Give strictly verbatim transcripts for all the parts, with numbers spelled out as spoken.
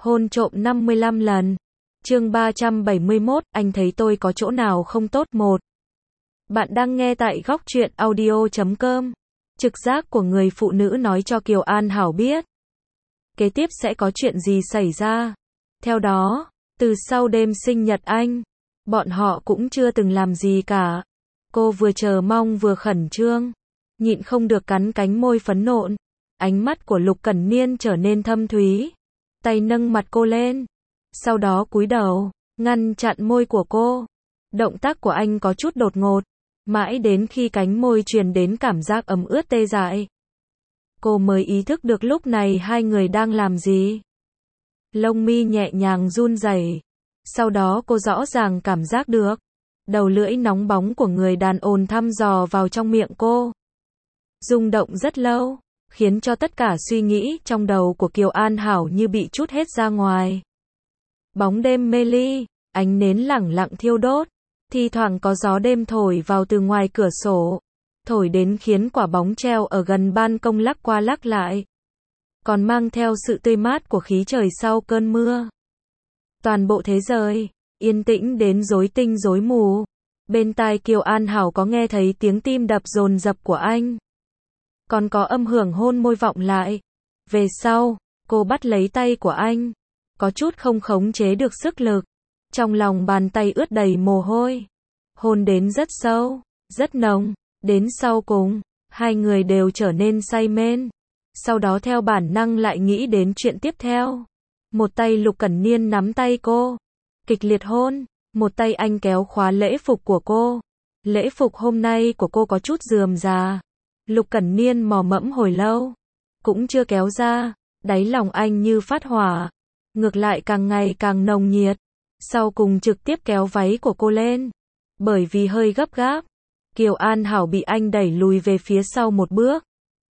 Hôn trộm năm mươi lăm lần. Chương ba trăm bảy mươi mốt, anh thấy tôi có chỗ nào không tốt một. Bạn đang nghe tại góc truyện audio chấm com. Trực giác của người phụ nữ nói cho Kiều An Hảo biết. Kế tiếp sẽ có chuyện gì xảy ra. Theo đó, từ sau đêm sinh nhật anh, bọn họ cũng chưa từng làm gì cả. Cô vừa chờ mong vừa khẩn trương, nhịn không được cắn cánh môi phấn nộn. Ánh mắt của Lục Cẩn Niên trở nên thâm thúy. Tay nâng mặt cô lên, sau đó cúi đầu, ngăn chặn môi của cô. Động tác của anh có chút đột ngột, mãi đến khi cánh môi truyền đến cảm giác ấm ướt tê dại, cô mới ý thức được lúc này hai người đang làm gì. Lông mi nhẹ nhàng run rẩy, sau đó cô rõ ràng cảm giác được đầu lưỡi nóng bóng của người đàn ông thăm dò vào trong miệng cô. Rung động rất lâu, khiến cho tất cả suy nghĩ trong đầu của Kiều An Hảo như bị trút hết ra ngoài. Bóng đêm mê ly, ánh nến lẳng lặng thiêu đốt, thi thoảng có gió đêm thổi vào từ ngoài cửa sổ, thổi đến khiến quả bóng treo ở gần ban công lắc qua lắc lại, còn mang theo sự tươi mát của khí trời sau cơn mưa. Toàn bộ thế giới yên tĩnh đến rối tinh rối mù. Bên tai Kiều An Hảo có nghe thấy tiếng tim đập dồn dập của anh, còn có âm hưởng hôn môi vọng lại. Về sau, cô bắt lấy tay của anh, có chút không khống chế được sức lực. Trong lòng bàn tay ướt đầy mồ hôi. Hôn đến rất sâu, rất nồng. Đến sau cùng, hai người đều trở nên say mên. Sau đó theo bản năng lại nghĩ đến chuyện tiếp theo. Một tay Lục Cẩn Niên nắm tay cô, kịch liệt hôn. Một tay anh kéo khóa lễ phục của cô. Lễ phục hôm nay của cô có chút rườm rà. Lục Cẩn Niên mò mẫm hồi lâu, cũng chưa kéo ra. Đáy lòng anh như phát hỏa, ngược lại càng ngày càng nồng nhiệt. Sau cùng trực tiếp kéo váy của cô lên. Bởi vì hơi gấp gáp, Kiều An Hảo bị anh đẩy lùi về phía sau một bước.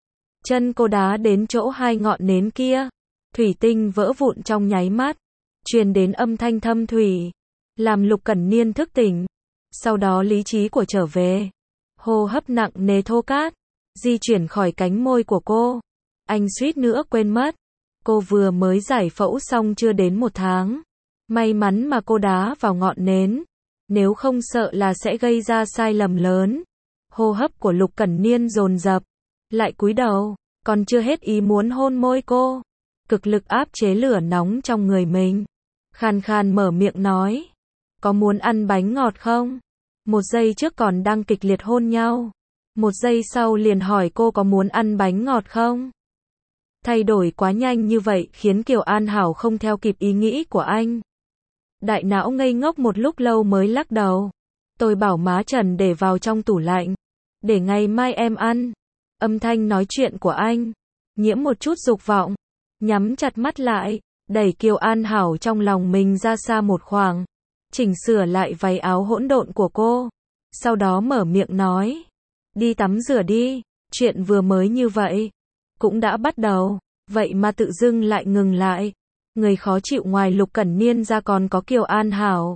Chân cô đá đến chỗ hai ngọn nến kia, thủy tinh vỡ vụn trong nháy mắt, truyền đến âm thanh thâm thủy, làm Lục Cẩn Niên thức tỉnh. Sau đó lý trí của trở về, hô hấp nặng nề thô cát di chuyển khỏi cánh môi của cô. Anh suýt nữa quên mất, cô vừa mới giải phẫu xong chưa đến một tháng. May mắn mà cô đá vào ngọn nến, nếu không sợ là sẽ gây ra sai lầm lớn. Hô hấp của Lục Cẩn Niên dồn dập, lại cúi đầu, còn chưa hết ý muốn hôn môi cô, cực lực áp chế lửa nóng trong người mình. Khàn khàn mở miệng nói, có muốn ăn bánh ngọt không? Một giây trước còn đang kịch liệt hôn nhau, một giây sau liền hỏi cô có muốn ăn bánh ngọt không? Thay đổi quá nhanh như vậy khiến Kiều An Hảo không theo kịp ý nghĩ của anh. Đại não ngây ngốc một lúc lâu mới lắc đầu. Tôi bảo má Trần để vào trong tủ lạnh, để ngày mai em ăn. Âm thanh nói chuyện của anh nhiễm một chút dục vọng. Nhắm chặt mắt lại, đẩy Kiều An Hảo trong lòng mình ra xa một khoảng, chỉnh sửa lại váy áo hỗn độn của cô. Sau đó mở miệng nói, đi tắm rửa đi. Chuyện vừa mới như vậy cũng đã bắt đầu, vậy mà tự dưng lại ngừng lại. Người khó chịu ngoài Lục Cẩn Niên ra còn có Kiều An Hảo.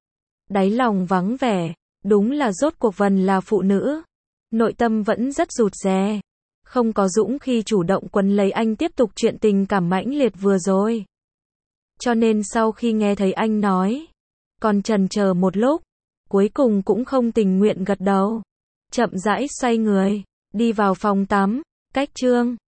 Đáy lòng vắng vẻ, đúng là rốt cuộc Vân là phụ nữ. Nội tâm vẫn rất rụt rè, không có dũng khi chủ động quấn lấy anh tiếp tục chuyện tình cảm mãnh liệt vừa rồi. Cho nên sau khi nghe thấy anh nói, còn chần chờ một lúc, cuối cùng cũng không tình nguyện gật đầu. Chậm rãi xoay người, đi vào phòng tắm, cách chương